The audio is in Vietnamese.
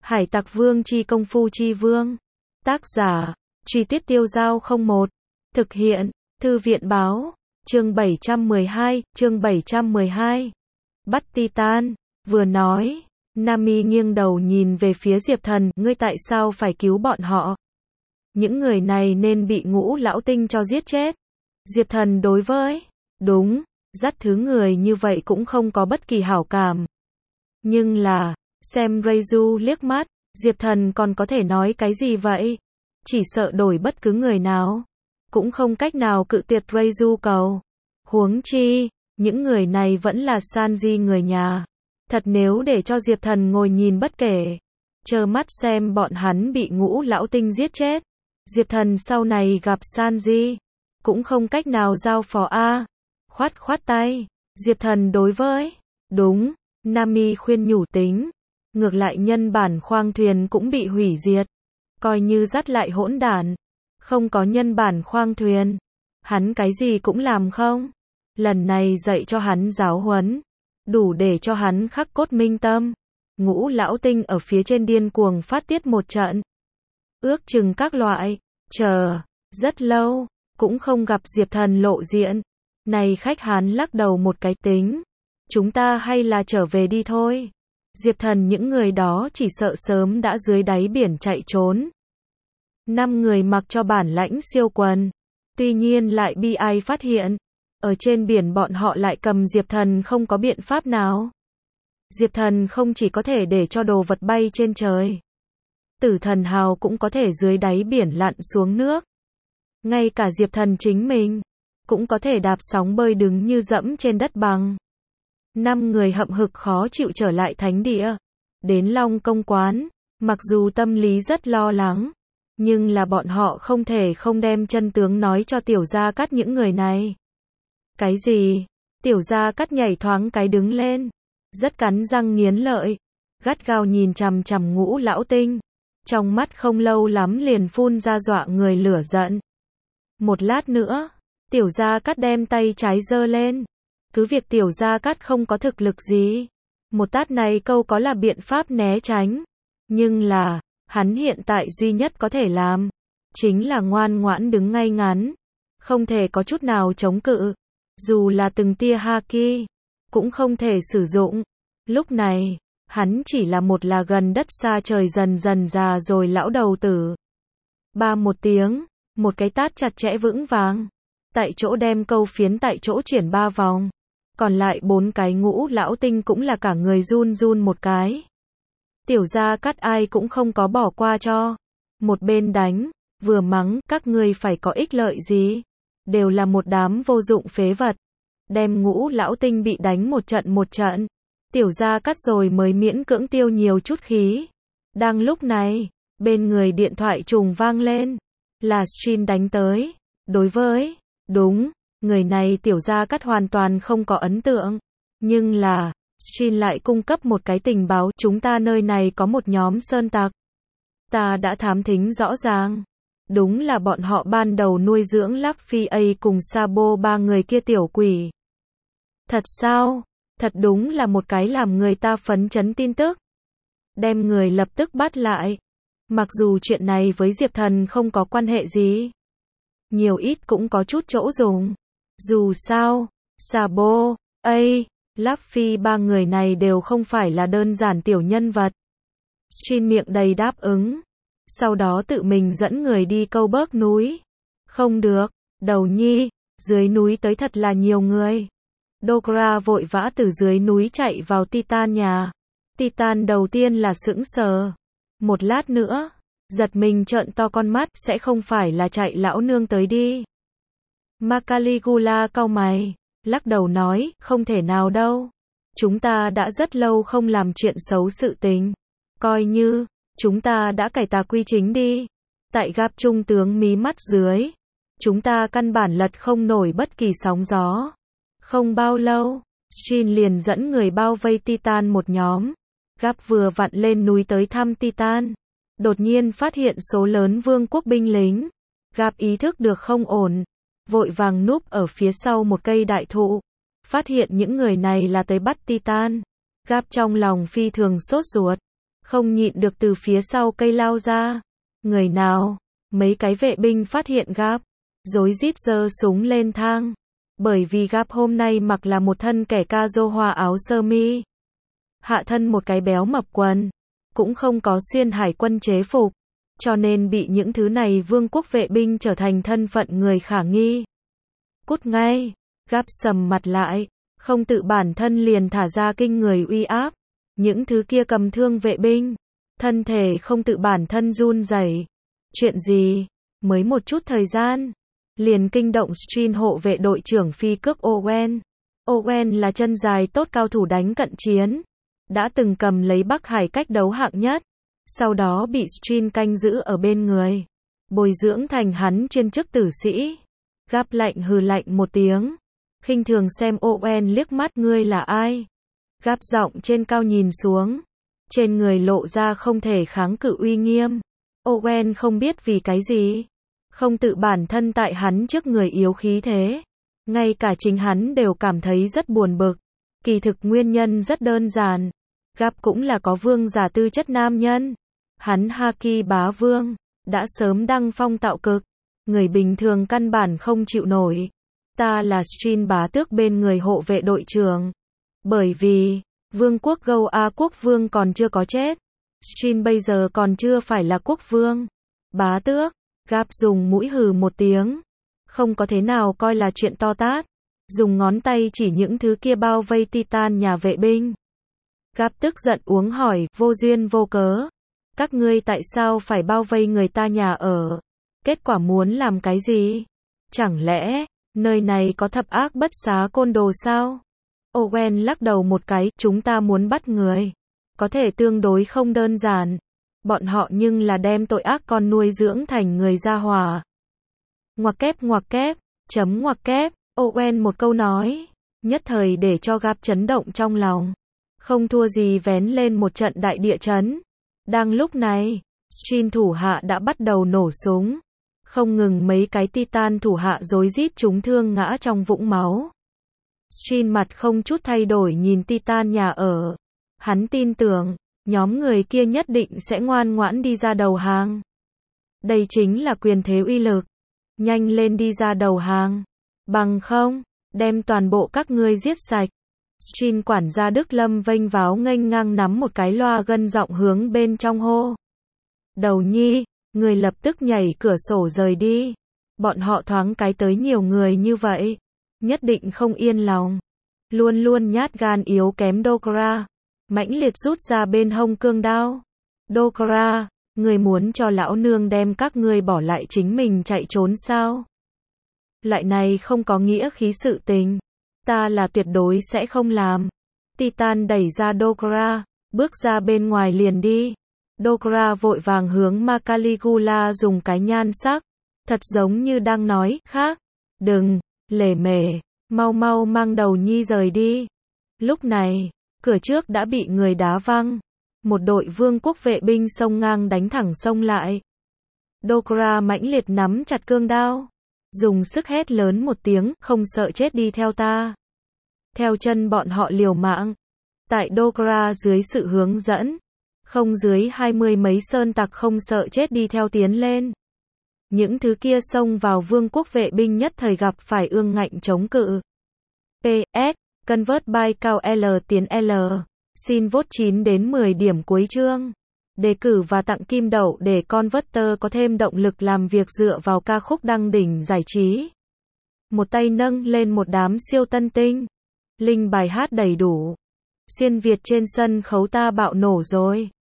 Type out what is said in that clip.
Hải Tặc Vương chi công phu chi vương. Tác giả, Truy Tuyết Tiêu Dao 01. Thực hiện, Thư viện báo. Chương 712. Bắt Titan. Vừa nói, Nami nghiêng đầu nhìn về phía Diệp Thần, ngươi tại sao phải cứu bọn họ? Những người này nên bị Ngũ Lão Tinh cho giết chết. Diệp Thần đối với, đúng, dắt thứ người như vậy cũng không có bất kỳ hảo cảm. Nhưng là, xem Reizu liếc mắt, Diệp Thần còn có thể nói cái gì vậy? Chỉ sợ đổi bất cứ người nào, cũng không cách nào cự tuyệt Reizu cầu. Huống chi, những người này vẫn là Sanji người nhà. Thật nếu để cho Diệp Thần ngồi nhìn bất kể, trơ mắt xem bọn hắn bị Ngũ Lão Tinh giết chết, Diệp Thần sau này gặp Sanji, cũng không cách nào giao phó a. Khoát tay, Diệp Thần đối với, đúng, Nami khuyên nhủ tính, ngược lại nhân bản khoang thuyền cũng bị hủy diệt, coi như dắt lại hỗn đản, không có nhân bản khoang thuyền, hắn cái gì cũng làm không, lần này dạy cho hắn giáo huấn, đủ để cho hắn khắc cốt minh tâm. Ngũ Lão Tinh ở phía trên điên cuồng phát tiết một trận, ước chừng các loại, chờ, rất lâu, cũng không gặp Diệp Thần lộ diện. Này khách hắn lắc đầu một cái tính, chúng ta hay là trở về đi thôi. Diệp Thần những người đó chỉ sợ sớm đã dưới đáy biển chạy trốn. 5 người mặc cho bản lãnh siêu quần, tuy nhiên lại bi ai phát hiện, ở trên biển bọn họ lại cầm Diệp Thần không có biện pháp nào. Diệp Thần không chỉ có thể để cho đồ vật bay trên trời, Tử Thần Hào cũng có thể dưới đáy biển lặn xuống nước. Ngay cả Diệp Thần chính mình cũng có thể đạp sóng bơi đứng như dẫm trên đất bằng. 5 người hậm hực khó chịu trở lại thánh địa, đến Long Công quán, mặc dù tâm lý rất lo lắng, nhưng là bọn họ không thể không đem chân tướng nói cho Tiểu Gia Cát những người này. Cái gì? Tiểu Gia Cát nhảy thoáng cái đứng lên, rất cắn răng nghiến lợi, gắt gao nhìn chằm chằm Ngũ Lão Tinh, trong mắt không lâu lắm liền phun ra dọa người lửa giận. Một lát nữa, Tiểu Gia Cát đem tay trái giơ lên, cứ việc Tiểu Gia Cát không có thực lực gì, một tát này câu có là biện pháp né tránh, nhưng là, hắn hiện tại duy nhất có thể làm, chính là ngoan ngoãn đứng ngay ngắn, không thể có chút nào chống cự, dù là từng tia haki, cũng không thể sử dụng. Lúc này, hắn chỉ là một là gần đất xa trời dần dần già rồi lão đầu tử. Ba một tiếng, một cái tát chặt chẽ vững vàng, tại chỗ đem câu phiến tại chỗ chuyển 3 vòng, còn lại 4 cái Ngũ Lão Tinh cũng là cả người run run một cái. Tiểu Gia Cát ai cũng không có bỏ qua cho, một bên đánh, vừa mắng, các ngươi phải có ích lợi gì, đều là một đám vô dụng phế vật. Đem Ngũ Lão Tinh bị đánh một trận, Tiểu Gia Cát rồi mới miễn cưỡng tiêu nhiều chút khí. Đang lúc này, bên người điện thoại trùng vang lên, là Shin đánh tới, đối với, đúng, người này Tiểu Gia Cát hoàn toàn không có ấn tượng, nhưng là, Shin lại cung cấp một cái tình báo, chúng ta nơi này có một nhóm sơn tặc. Ta đã thám thính rõ ràng, đúng là bọn họ ban đầu nuôi dưỡng Luffy A cùng Sabo 3 người kia tiểu quỷ. Thật sao? Thật đúng là một cái làm người ta phấn chấn tin tức. Đem người lập tức bắt lại. Mặc dù chuyện này với Diệp Thần không có quan hệ gì, nhiều ít cũng có chút chỗ dùng. Dù sao, Sabo, A, Luffy 3 người này đều không phải là đơn giản tiểu nhân vật. Shin miệng đầy đáp ứng, sau đó tự mình dẫn người đi câu bớt núi. Không được, đầu nhi, dưới núi tới thật là nhiều người. Dogra vội vã từ dưới núi chạy vào Titan nhà. Titan đầu tiên là sững sờ, một lát nữa, giật mình trợn to con mắt, sẽ không phải là chạy lão nương tới đi. Makaligula cau mày, lắc đầu nói, không thể nào đâu. Chúng ta đã rất lâu không làm chuyện xấu sự tình. Coi như, chúng ta đã cải tà quy chính đi. Tại gặp trung tướng mí mắt dưới, chúng ta căn bản lật không nổi bất kỳ sóng gió. Không bao lâu, Shin liền dẫn người bao vây Titan một nhóm. Gap vừa vặn lên núi tới thăm Titan, đột nhiên phát hiện số lớn vương quốc binh lính. Gap ý thức được không ổn, vội vàng núp ở phía sau một cây đại thụ, phát hiện những người này là tới bắt Titan. Gap trong lòng phi thường sốt ruột, không nhịn được từ phía sau cây lao ra. Người nào? Mấy cái vệ binh phát hiện Gap, rối rít giơ súng lên thang. Bởi vì Gap hôm nay mặc là một thân kẻ ca rô hoa áo sơ mi, hạ thân một cái béo mập quần, cũng không có xuyên hải quân chế phục, cho nên bị những thứ này vương quốc vệ binh trở thành thân phận người khả nghi. Cút ngay! Gap sầm mặt lại, không tự bản thân liền thả ra kinh người uy áp. Những thứ kia cầm thương vệ binh, thân thể không tự bản thân run rẩy. Chuyện gì? Mới một chút thời gian, liền kinh động Strin hộ vệ đội trưởng phi cước Owen. Owen là chân dài tốt cao thủ đánh cận chiến, đã từng cầm lấy Bắc Hải cách đấu hạng nhất, sau đó bị Strin canh giữ ở bên người, bồi dưỡng thành hắn chuyên chức tử sĩ. Gap lạnh hừ lạnh một tiếng, khinh thường xem Owen liếc mắt, ngươi là ai? Gap giọng trên cao nhìn xuống, trên người lộ ra không thể kháng cự uy nghiêm. Owen không biết vì cái gì, không tự bản thân tại hắn trước người yếu khí thế. Ngay cả chính hắn đều cảm thấy rất buồn bực. Kỳ thực nguyên nhân rất đơn giản. Gap cũng là có vương giả tư chất nam nhân. Hắn Haki bá vương, đã sớm đăng phong tạo cực. Người bình thường căn bản không chịu nổi. Ta là Strin bá tước bên người hộ vệ đội trưởng. Bởi vì, vương quốc Gâu A quốc vương còn chưa có chết. Strin bây giờ còn chưa phải là quốc vương. Bá tước, Gap dùng mũi hừ một tiếng. Không có thế nào coi là chuyện to tát. Dùng ngón tay chỉ những thứ kia bao vây Titan nhà vệ binh. Gap tức giận uống hỏi, vô duyên vô cớ. Các ngươi tại sao phải bao vây người ta nhà ở? Kết quả muốn làm cái gì? Chẳng lẽ, nơi này có thập ác bất xá côn đồ sao? Owen lắc đầu một cái, chúng ta muốn bắt người. Có thể tương đối không đơn giản. Bọn họ nhưng là đem tội ác con nuôi dưỡng thành người gia hòa. Ngoặc kép, chấm ngoặc kép, Owen một câu nói, nhất thời để cho Gap chấn động trong lòng. Không thua gì vén lên một trận đại địa chấn. Đang lúc này, Strin thủ hạ đã bắt đầu nổ súng. Không ngừng mấy cái Titan thủ hạ rối rít trúng thương ngã trong vũng máu. Strin mặt không chút thay đổi nhìn Titan nhà ở. Hắn tin tưởng, nhóm người kia nhất định sẽ ngoan ngoãn đi ra đầu hàng. Đây chính là quyền thế uy lực. Nhanh lên đi ra đầu hàng. Bằng không, đem toàn bộ các ngươi giết sạch. Strin quản gia Đức Lâm vênh váo nghênh ngang nắm một cái loa gân giọng hướng bên trong hô. Đầu nhi, người lập tức nhảy cửa sổ rời đi. Bọn họ thoáng cái tới nhiều người như vậy, nhất định không yên lòng. Luôn luôn nhát gan yếu kém Dokra, mãnh liệt rút ra bên hông cương đao. Dokra, người muốn cho lão nương đem các ngươi bỏ lại chính mình chạy trốn sao? Loại này không có nghĩa khí sự tình, ta là tuyệt đối sẽ không làm. Titan đẩy ra Dokra, bước ra bên ngoài liền đi. Dokra vội vàng hướng Ma Caligula dùng cái nhan sắc, thật giống như đang nói, khác, đừng, lề mề, mau mau mang đầu nhi rời đi. Lúc này, cửa trước đã bị người đá văng, một đội vương quốc vệ binh xông ngang đánh thẳng xông lại. Dokra mãnh liệt nắm chặt cương đao, dùng sức hét lớn một tiếng, không sợ chết đi theo ta. Theo chân bọn họ liều mạng. Tại Dokra dưới sự hướng dẫn, không dưới 20 mấy sơn tặc không sợ chết đi theo tiến lên. Những thứ kia xông vào vương quốc vệ binh nhất thời gặp phải ương ngạnh chống cự. PS, Convert by cao L tiến L. Xin vote 9 đến 10 điểm cuối chương. Đề cử và tặng kim đậu để Converter có thêm động lực làm việc dựa vào ca khúc đăng đỉnh giải trí. Một tay nâng lên một đám siêu tân tinh. Link bài hát đầy đủ. Xuyên Việt trên sân khấu ta bạo nổ rồi.